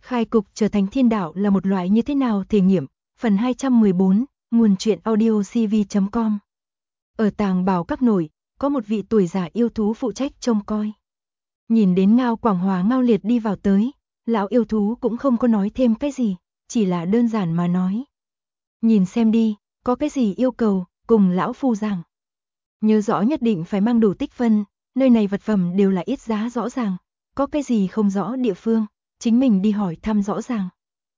Khai cục trở thành thiên đạo là một loại như thế nào thể nghiệm, phần 214, nguồn truyện audio cv.com. Ở Tàng Bảo Các nội, có một vị tuổi già yêu thú phụ trách trông coi. Nhìn đến Ngao Quảng Hòa Ngao Liệt đi vào tới, lão yêu thú cũng không có nói thêm cái gì, chỉ là đơn giản mà nói. Nhìn xem đi, có cái gì yêu cầu, cùng lão phu rằng. Nhớ rõ nhất định phải mang đủ tích phân, nơi này vật phẩm đều là ít giá rõ ràng, có cái gì không rõ địa phương, chính mình đi hỏi thăm rõ ràng.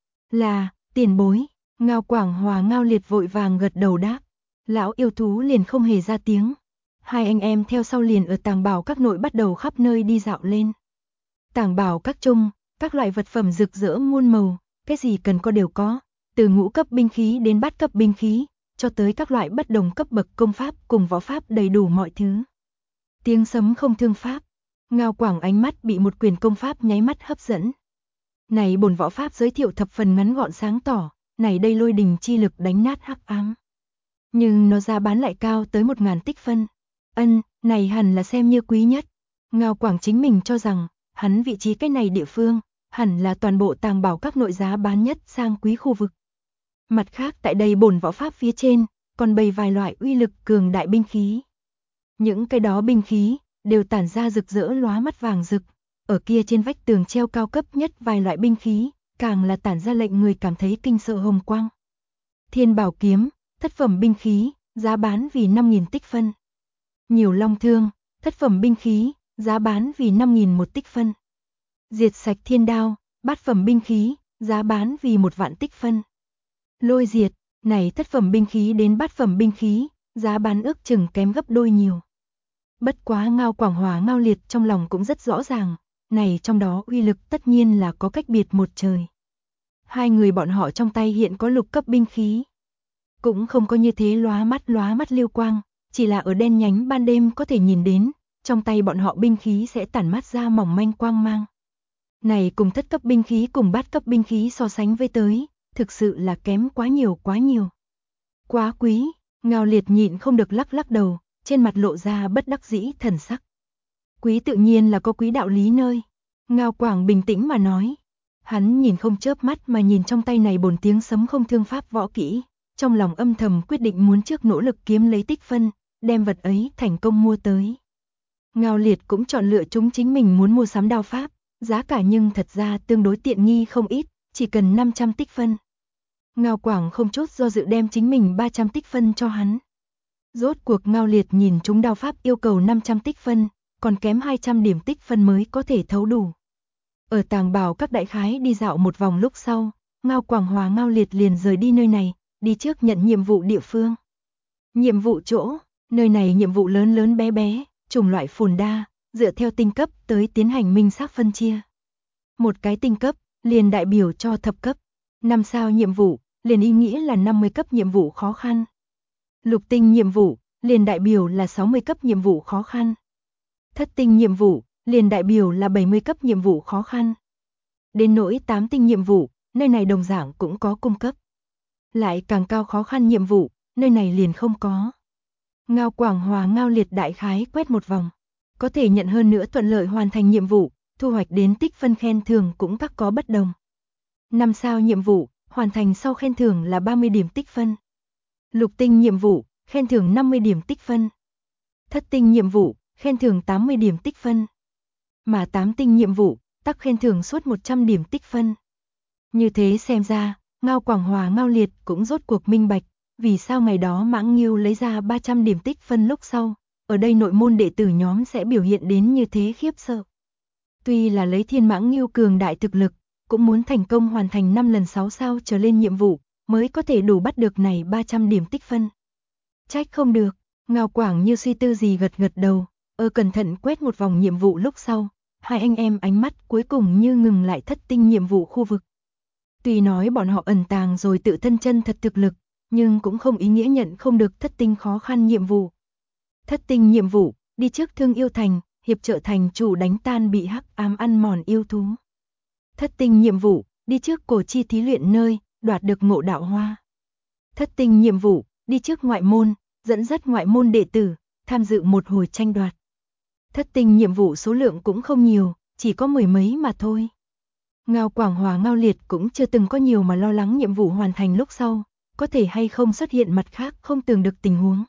Là, tiền bối, Ngao Quảng Hòa Ngao Liệt vội vàng gật đầu đáp, lão yêu thú liền không hề ra tiếng. Hai anh em theo sau liền ở Tàng Bảo Các nội bắt đầu khắp nơi đi dạo lên. Tàng Bảo Các chung, các loại vật phẩm rực rỡ muôn màu, cái gì cần có đều có, từ ngũ cấp binh khí đến bát cấp binh khí, cho tới các loại bất đồng cấp bậc công pháp cùng võ pháp đầy đủ mọi thứ. Tiếng sấm không thương pháp, Ngao Quảng ánh mắt bị một quyền công pháp nháy mắt hấp dẫn. Này bổn võ pháp giới thiệu thập phần ngắn gọn sáng tỏ, này đây lôi đình chi lực đánh nát hắc ám. Nhưng nó giá bán lại cao tới 1000 tích phân. Này hẳn là xem như quý nhất. Ngao Quảng chính mình cho rằng, hắn vị trí cái này địa phương, hẳn là toàn bộ Tàng Bảo Các nội giá bán nhất sang quý khu vực. Mặt khác tại đây bổn võ pháp phía trên, còn bày vài loại uy lực cường đại binh khí. Những cái đó binh khí, đều tản ra rực rỡ lóa mắt vàng rực. Ở kia trên vách tường treo cao cấp nhất vài loại binh khí, càng là tản ra lệnh người cảm thấy kinh sợ hồng quang. Thiên Bảo kiếm, thất phẩm binh khí, giá bán vì 5000 tích phân. Nhiều Long thương, thất phẩm binh khí, giá bán vì 5000 một tích phân. Diệt sạch thiên đao, bát phẩm binh khí, giá bán vì 1.000.000 tích phân. Lôi diệt, này thất phẩm binh khí đến bát phẩm binh khí, giá bán ước chừng kém gấp đôi nhiều. Bất quá Ngao Quảng Hòa Ngao Liệt trong lòng cũng rất rõ ràng, này trong đó uy lực tất nhiên là có cách biệt một trời. Hai người bọn họ trong tay hiện có lục cấp binh khí. Cũng không có như thế lóa mắt lưu quang, chỉ là ở đen nhánh ban đêm có thể nhìn đến, trong tay bọn họ binh khí sẽ tản mát ra mỏng manh quang mang. Này cùng thất cấp binh khí cùng bát cấp binh khí so sánh với tới, thực sự là kém quá nhiều. Quá quý, Ngao Liệt nhịn không được lắc đầu, trên mặt lộ ra bất đắc dĩ thần sắc. Quý tự nhiên là có quý đạo lý nơi. Ngao Quảng bình tĩnh mà nói. Hắn nhìn không chớp mắt mà nhìn trong tay này bổn tiếng sấm không thương pháp võ kỹ, trong lòng âm thầm quyết định muốn trước nỗ lực kiếm lấy tích phân, đem vật ấy thành công mua tới. Ngao Liệt cũng chọn lựa chúng chính mình muốn mua sắm đao pháp, giá cả nhưng thật ra tương đối tiện nghi không ít, chỉ cần 500 tích phân. Ngao Quảng không chút do dự đem chính mình 300 tích phân cho hắn. Rốt cuộc Ngao Liệt nhìn chúng đao pháp yêu cầu 500 tích phân, còn kém 200 điểm tích phân mới có thể thấu đủ. Ở Tàng Bảo Các đại khái đi dạo một vòng lúc sau, Ngao Quảng Hòa Ngao Liệt liền rời đi nơi này, đi trước nhận nhiệm vụ địa phương. Nhiệm vụ chỗ, nơi này nhiệm vụ lớn bé, chủng loại phồn đa, dựa theo tinh cấp tới tiến hành minh xác phân chia. Một cái tinh cấp, liền đại biểu cho thập cấp, 5 sao nhiệm vụ, liền ý nghĩa là 50 cấp nhiệm vụ khó khăn. Lục tinh nhiệm vụ, liền đại biểu là 60 cấp nhiệm vụ khó khăn. Thất tinh nhiệm vụ, liền đại biểu là 70 cấp nhiệm vụ khó khăn. Đến nỗi 8 tinh nhiệm vụ, nơi này đồng dạng cũng có cung cấp. Lại càng cao khó khăn nhiệm vụ, nơi này liền không có. Ngao Quảng Hòa Ngao Liệt đại khái quét một vòng, có thể nhận hơn nữa thuận lợi hoàn thành nhiệm vụ, thu hoạch đến tích phân khen thưởng cũng các có bất đồng. 5 sao nhiệm vụ, hoàn thành sau khen thưởng là 30 điểm tích phân. Lục tinh nhiệm vụ, khen thưởng 50 điểm tích phân. Thất tinh nhiệm vụ, khen thưởng 80 điểm tích phân. Mà 8 tinh nhiệm vụ, tắc khen thưởng suốt 100 điểm tích phân. Như thế xem ra, Ngao Quảng Hòa Ngao Liệt cũng rốt cuộc minh bạch, vì sao ngày đó Mãng Nghiêu lấy ra 300 điểm tích phân lúc sau, ở đây nội môn đệ tử nhóm sẽ biểu hiện đến như thế khiếp sợ. Tuy là lấy Thiên Mãng Nghiêu cường đại thực lực, cũng muốn thành công hoàn thành 5 lần 6 sao trở lên nhiệm vụ, mới có thể đủ bắt được này 300 điểm tích phân. Trách không được, Ngao Quảng như suy tư gì gật đầu, cẩn thận quét một vòng nhiệm vụ lúc sau, hai anh em ánh mắt cuối cùng như ngừng lại thất tinh nhiệm vụ khu vực. Tuy nói bọn họ ẩn tàng rồi tự thân chân thật thực lực, nhưng cũng không ý nghĩa nhận không được thất tinh khó khăn nhiệm vụ. Thất tinh nhiệm vụ, đi trước Thương Yêu Thành, hiệp trợ thành chủ đánh tan bị hắc ám ăn mòn yêu thú. Thất tinh nhiệm vụ, đi trước Cổ Chi thí luyện nơi, đoạt được Ngộ Đạo Hoa. Thất tinh nhiệm vụ, đi trước ngoại môn, dẫn dắt ngoại môn đệ tử, tham dự một hồi tranh đoạt. Thất tinh nhiệm vụ số lượng cũng không nhiều, chỉ có 10 mấy mà thôi. Ngao Quảng Hòa Ngao Liệt cũng chưa từng có nhiều mà lo lắng nhiệm vụ hoàn thành lúc sau, có thể hay không xuất hiện mặt khác không tưởng được tình huống.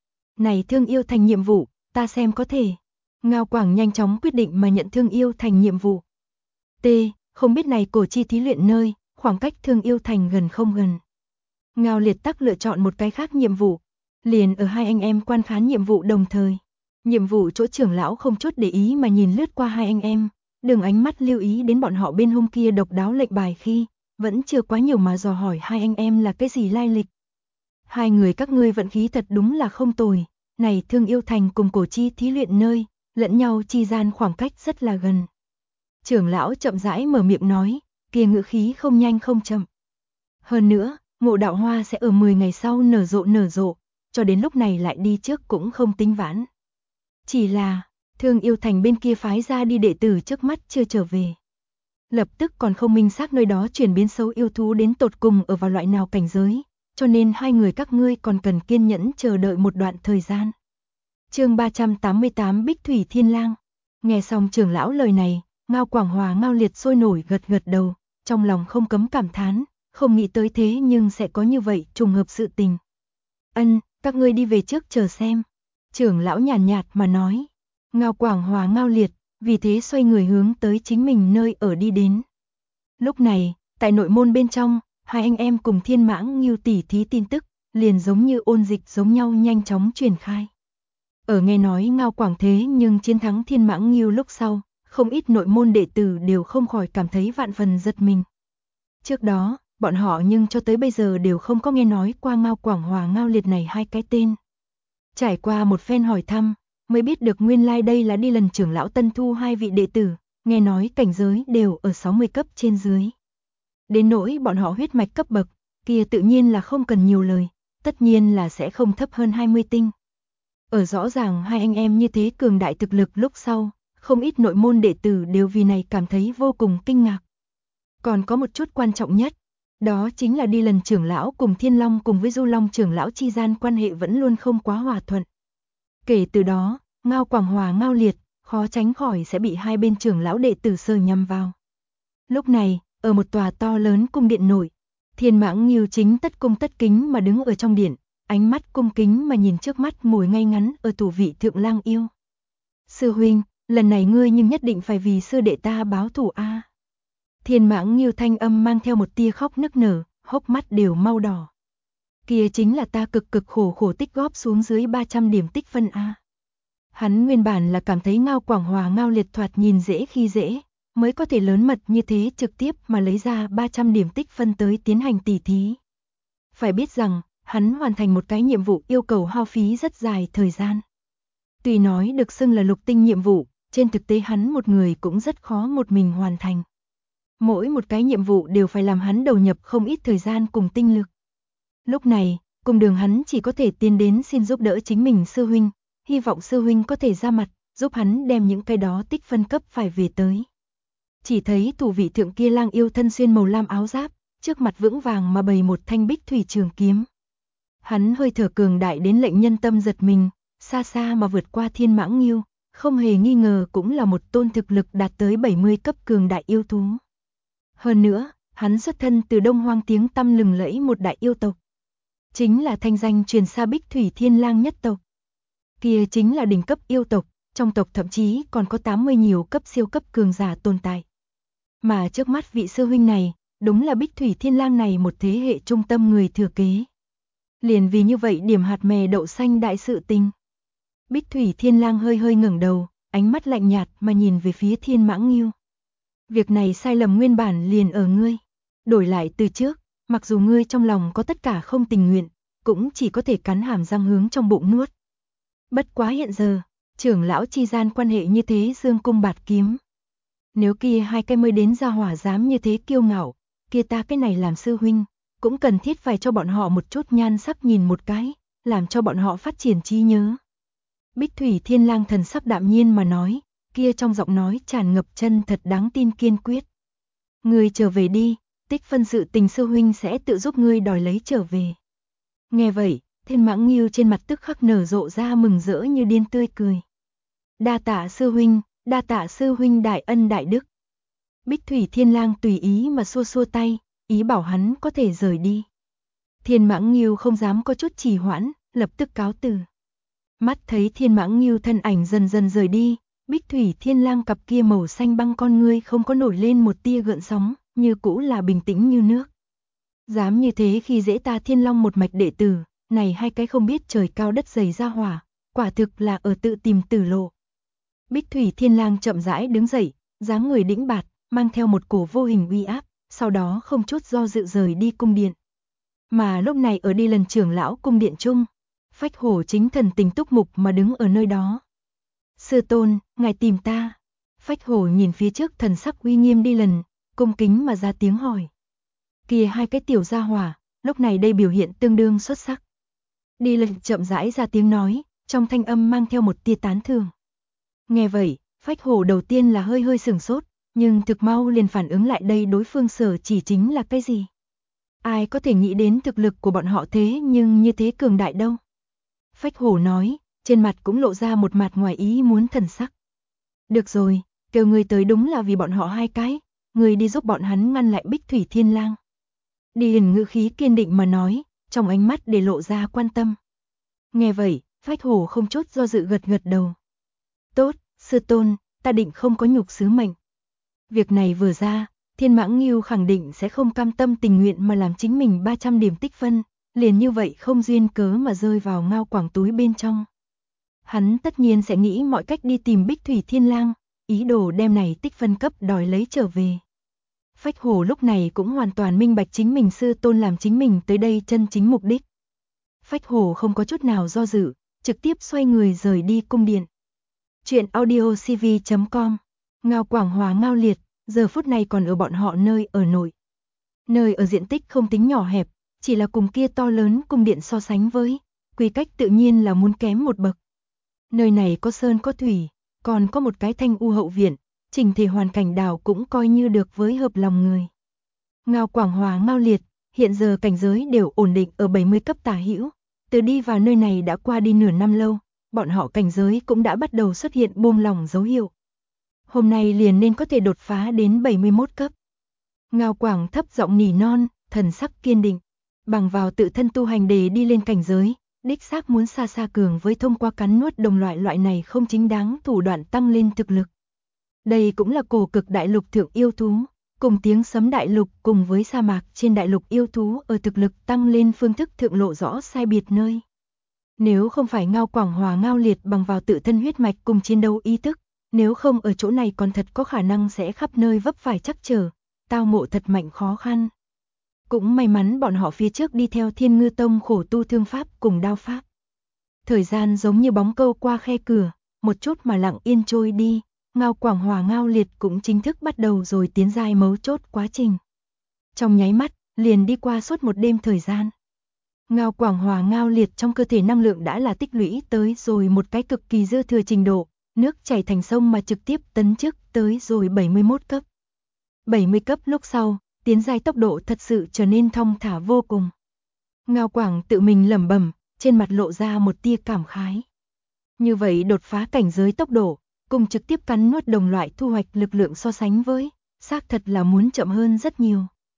Này Thương Yêu Thành nhiệm vụ, ta xem có thể. Ngao Quảng nhanh chóng quyết định mà nhận Thương Yêu Thành nhiệm vụ. T, không biết này cổ chi thí luyện nơi, khoảng cách Thương Yêu Thành gần không gần. Ngao Liệt tắc lựa chọn một cái khác nhiệm vụ, liền ở hai anh em quan khán nhiệm vụ đồng thời. Nhiệm vụ chỗ trưởng lão không chút để ý mà nhìn lướt qua hai anh em, đừng ánh mắt lưu ý đến bọn họ bên hông kia độc đáo lệnh bài khi, vẫn chưa quá nhiều mà dò hỏi hai anh em là cái gì lai lịch. Hai người các ngươi vận khí thật đúng là không tồi, này Thương Yêu Thành cùng cổ chi thí luyện nơi, lẫn nhau chi gian khoảng cách rất là gần. Trưởng lão chậm rãi mở miệng nói, kia ngữ khí không nhanh không chậm. Hơn nữa, Ngộ Đạo Hoa sẽ ở 10 ngày sau nở rộ, cho đến lúc này lại đi trước cũng không tính vãn. Chỉ là, Thương Yêu Thành bên kia phái ra đi đệ tử trước mắt chưa trở về. Lập tức còn không minh xác nơi đó chuyển biến xấu yêu thú đến tột cùng ở vào loại nào cảnh giới, cho nên hai người các ngươi còn cần kiên nhẫn chờ đợi một đoạn thời gian. Chương 388 Bích Thủy Thiên Lang. Nghe xong trưởng lão lời này, Ngao Quảng Hòa Ngao Liệt sôi nổi gật gật đầu, trong lòng không cấm cảm thán, không nghĩ tới thế nhưng sẽ có như vậy trùng hợp sự tình. Ân, các ngươi đi về trước chờ xem. Trưởng lão nhàn nhạt mà nói. Ngao Quảng Hòa Ngao Liệt, vì thế xoay người hướng tới chính mình nơi ở đi đến. Lúc này, tại nội môn bên trong, hai anh em cùng Thiên Mãng Ngưu tỉ thí tin tức, liền giống như ôn dịch giống nhau nhanh chóng truyền khai. Ở nghe nói Ngao Quảng thế nhưng chiến thắng Thiên Mãng Ngưu lúc sau, không ít nội môn đệ tử đều không khỏi cảm thấy vạn phần giật mình. Trước đó, bọn họ nhưng cho tới bây giờ đều không có nghe nói qua Ngao Quảng Hòa Ngao Liệt này hai cái tên. Trải qua một phen hỏi thăm, mới biết được nguyên lai đây là đi lần trưởng lão tân thu hai vị đệ tử, nghe nói cảnh giới đều ở 60 cấp trên dưới. Đến nỗi bọn họ huyết mạch cấp bậc, kia tự nhiên là không cần nhiều lời, tất nhiên là sẽ không thấp hơn 20 tinh. Ở rõ ràng hai anh em như thế cường đại thực lực lúc sau, không ít nội môn đệ tử đều vì này cảm thấy vô cùng kinh ngạc. Còn có một chút quan trọng nhất, đó chính là đi lần trưởng lão cùng Thiên Long cùng với Du Long trưởng lão chi gian quan hệ vẫn luôn không quá hòa thuận. Kể từ đó, Ngao Quảng Hòa Ngao Liệt, khó tránh khỏi sẽ bị hai bên trưởng lão đệ tử sờ nhằm vào. Lúc này, ở một tòa to lớn cung điện nội, Thiên Mãng Ngưu chính tất cung tất kính mà đứng ở trong điện, ánh mắt cung kính mà nhìn trước mắt ngồi ngay ngắn ở thủ vị thượng lang yêu. Sư huynh, lần này ngươi nhưng nhất định phải vì sư đệ ta báo thù a. Thiên Mãng Ngưu thanh âm mang theo một tia khóc nức nở, hốc mắt đều mau đỏ. Kia chính là ta cực cực khổ tích góp xuống dưới 300 điểm tích phân a. Hắn nguyên bản là cảm thấy Ngao Quảng Hòa Ngao Liệt thoạt nhìn dễ khi dễ, mới có thể lớn mật như thế trực tiếp mà lấy ra 300 điểm tích phân tới tiến hành tỉ thí. Phải biết rằng, hắn hoàn thành một cái nhiệm vụ yêu cầu hao phí rất dài thời gian. Tuy nói được xưng là lục tinh nhiệm vụ, trên thực tế hắn một người cũng rất khó một mình hoàn thành. Mỗi một cái nhiệm vụ đều phải làm hắn đầu nhập không ít thời gian cùng tinh lực. Lúc này, cùng đường hắn chỉ có thể tiến đến xin giúp đỡ chính mình sư huynh, hy vọng sư huynh có thể ra mặt, giúp hắn đem những cái đó tích phân cấp phải về tới. Chỉ thấy thủ vị thượng kia lang yêu thân xuyên màu lam áo giáp, trước mặt vững vàng mà bày một thanh bích thủy trường kiếm. Hắn hơi thở cường đại đến lệnh nhân tâm giật mình, xa xa mà vượt qua Thiên Mãng Ngưu, không hề nghi ngờ cũng là một tôn thực lực đạt tới 70 cấp cường đại yêu thú. Hơn nữa, hắn xuất thân từ Đông Hoang tiếng tăm lừng lẫy một đại yêu tộc. Chính là thanh danh truyền xa Bích Thủy Thiên Lang nhất tộc. Kia chính là đỉnh cấp yêu tộc, trong tộc thậm chí còn có 80 nhiều cấp siêu cấp cường giả tồn tại. Mà trước mắt vị sư huynh này, đúng là Bích Thủy Thiên Lang này một thế hệ trung tâm người thừa kế. Liền vì như vậy điểm hạt mè đậu xanh đại sự tình. Bích Thủy Thiên Lang hơi hơi ngẩng đầu, ánh mắt lạnh nhạt mà nhìn về phía Thiên Mãng Ngưu. Việc này sai lầm nguyên bản liền ở ngươi. Đổi lại từ trước, mặc dù ngươi trong lòng có tất cả không tình nguyện, cũng chỉ có thể cắn hàm răng hướng trong bụng nuốt. Bất quá hiện giờ, trưởng lão chi gian quan hệ như thế dương cung bạt kiếm. Nếu kia hai cái mới đến ra hỏa dám như thế kiêu ngạo, kia ta cái này làm sư huynh, cũng cần thiết phải cho bọn họ một chút nhan sắc nhìn một cái, làm cho bọn họ phát triển trí nhớ. Bích Thủy Thiên Lang thần sắc đạm nhiên mà nói, kia trong giọng nói tràn ngập chân thật đáng tin kiên quyết. Ngươi trở về đi, tích phân sự tình sư huynh sẽ tự giúp ngươi đòi lấy trở về. Nghe vậy, Thiên Mãng Ngưu trên mặt tức khắc nở rộ ra mừng rỡ như điên tươi cười. Đa tạ sư huynh đại ân đại đức. Bích Thủy Thiên Lang tùy ý mà xua xua tay, ý bảo hắn có thể rời đi. Thiên Mãng Nghiêu không dám có chút trì hoãn, lập tức cáo từ. Mắt thấy Thiên Mãng Nghiêu thân ảnh dần dần rời đi, Bích Thủy Thiên Lang cặp kia màu xanh băng con ngươi không có nổi lên một tia gợn sóng, như cũ là bình tĩnh như nước. Dám như thế khi dễ ta Thiên Long một mạch đệ tử, này hai cái không biết trời cao đất dày ra hỏa, quả thực là ở tự tìm tử lộ. Bích Thủy Thiên Lang chậm rãi đứng dậy, dáng người đĩnh bạt, mang theo một cổ vô hình uy áp, sau đó không chút do dự rời đi cung điện. Mà lúc này ở đi lần trưởng lão cung điện chung, Phách Hổ chính thần tình túc mục mà đứng ở nơi đó. Sư tôn, ngài tìm ta. Phách Hổ nhìn phía trước thần sắc uy nghiêm đi lần, cung kính mà ra tiếng hỏi. Kìa hai cái tiểu gia hỏa, lúc này đây biểu hiện tương đương xuất sắc. Đi lần chậm rãi ra tiếng nói, trong thanh âm mang theo một tia tán thưởng. Nghe vậy, Phách Hổ đầu tiên là hơi sửng sốt, nhưng thực mau liền phản ứng lại đây đối phương sở chỉ chính là cái gì. Ai có thể nghĩ đến thực lực của bọn họ thế nhưng như thế cường đại đâu. Phách Hổ nói, trên mặt cũng lộ ra một mặt ngoài ý muốn thần sắc. Được rồi, kêu người tới đúng là vì bọn họ hai cái, người đi giúp bọn hắn ngăn lại Bích Thủy Thiên Lang. Đi Hiền ngữ khí kiên định mà nói, trong ánh mắt để lộ ra quan tâm. Nghe vậy, Phách Hổ không chút do dự gật gật đầu. Tốt, sư tôn, ta định không có nhục sứ mệnh. Việc này vừa ra, Thiên Mãng Nghiêu khẳng định sẽ không cam tâm tình nguyện mà làm chính mình 300 điểm tích phân, liền như vậy không duyên cớ mà rơi vào Ngao Quảng túi bên trong. Hắn tất nhiên sẽ nghĩ mọi cách đi tìm Bích Thủy Thiên Lang, ý đồ đem này tích phân cấp đòi lấy trở về. Phách Hổ lúc này cũng hoàn toàn minh bạch chính mình sư tôn làm chính mình tới đây chân chính mục đích. Phách Hổ không có chút nào do dự, trực tiếp xoay người rời đi cung điện. Chuyện audiocv.com. Ngao Quảng Hòa Ngao Liệt, giờ phút này còn ở bọn họ nơi ở nội. Nơi ở diện tích không tính nhỏ hẹp, chỉ là cùng kia to lớn cung điện so sánh với, quy cách tự nhiên là muốn kém một bậc. Nơi này có sơn có thủy, còn có một cái thanh u hậu viện, chỉnh thể hoàn cảnh đảo cũng coi như được với hợp lòng người. Ngao Quảng Hòa Ngao Liệt, hiện giờ cảnh giới đều ổn định ở 70 cấp tả hữu, từ đi vào nơi này đã qua đi nửa năm lâu, bọn họ cảnh giới cũng đã bắt đầu xuất hiện buông lỏng dấu hiệu. Hôm nay liền nên có thể đột phá đến 71 cấp. Ngao Quảng thấp giọng nỉ non, thần sắc kiên định, bằng vào tự thân tu hành để đi lên cảnh giới, đích xác muốn xa xa cường với thông qua cắn nuốt đồng loại này không chính đáng thủ đoạn tăng lên thực lực. Đây cũng là cổ cực đại lục thượng yêu thú, cùng tiếng sấm đại lục cùng với sa mạc trên đại lục yêu thú ở thực lực tăng lên phương thức thượng lộ rõ sai biệt nơi. Nếu không phải Ngao Quảng Hòa Ngao Liệt bằng vào tự thân huyết mạch cùng chiến đấu ý thức, nếu không ở chỗ này còn thật có khả năng sẽ khắp nơi vấp phải trắc trở, tao ngộ thật mạnh khó khăn. Cũng may mắn bọn họ phía trước đi theo Thiên Ngư Tông khổ tu thương pháp cùng đao pháp. Thời gian giống như bóng câu qua khe cửa, một chút mà lặng yên trôi đi, Ngao Quảng Hòa Ngao Liệt cũng chính thức bắt đầu rồi tiến giai mấu chốt quá trình. Trong nháy mắt, liền đi qua suốt một đêm thời gian. Ngao Quảng Hòa Ngao Liệt trong cơ thể năng lượng đã là tích lũy tới rồi một cái cực kỳ dư thừa trình độ, nước chảy thành sông mà trực tiếp tấn chức tới rồi 71 cấp. 70 cấp lúc sau, tiến giai tốc độ thật sự trở nên thong thả vô cùng. Ngao Quảng tự mình lẩm bẩm, trên mặt lộ ra một tia cảm khái. Như vậy đột phá cảnh giới tốc độ, cùng trực tiếp cắn nuốt đồng loại thu hoạch lực lượng so sánh với, xác thật là muốn chậm hơn rất nhiều.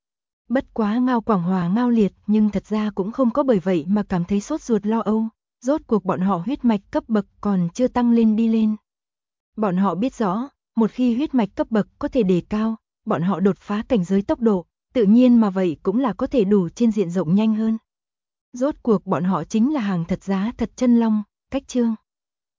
Bất quá Ngao Quảng Hòa Ngao Liệt nhưng thật ra cũng không có bởi vậy mà cảm thấy sốt ruột lo âu, rốt cuộc bọn họ huyết mạch cấp bậc còn chưa tăng lên đi lên. Bọn họ biết rõ, một khi huyết mạch cấp bậc có thể đề cao, bọn họ đột phá cảnh giới tốc độ, tự nhiên mà vậy cũng là có thể đủ trên diện rộng nhanh hơn. Rốt cuộc bọn họ chính là hàng thật giá thật chân long, cách chương.